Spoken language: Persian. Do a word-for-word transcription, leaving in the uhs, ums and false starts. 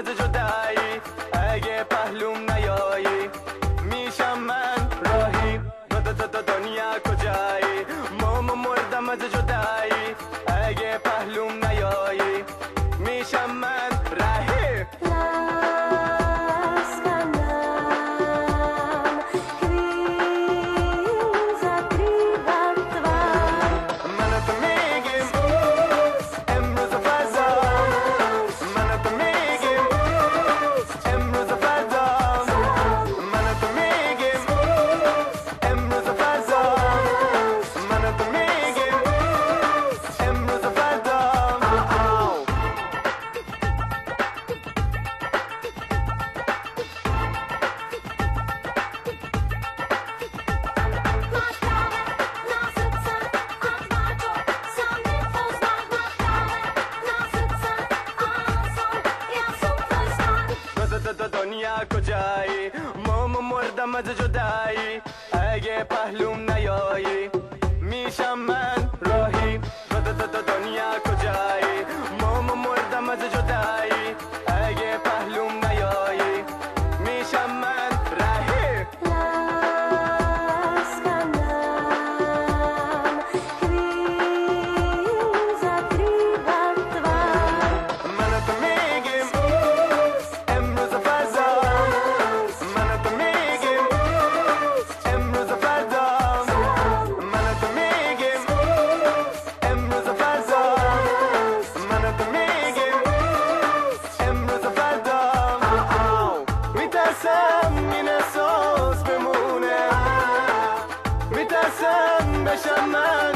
از جدایی، اگه پهلوم نیایی میشم من راهی. دنیا کجایی؟ ماما مردم از جدایی، اگه پهلوم نیایی میشم من راهی. دنیا کجایی؟ ماما مردم از جدایی، اگه پهلوم نیایی میشم من راهی. دنیا کجایی؟ ماما مردم از جدایی، اگه پهلوم نیایی میشم من راهی. میترسم بشم من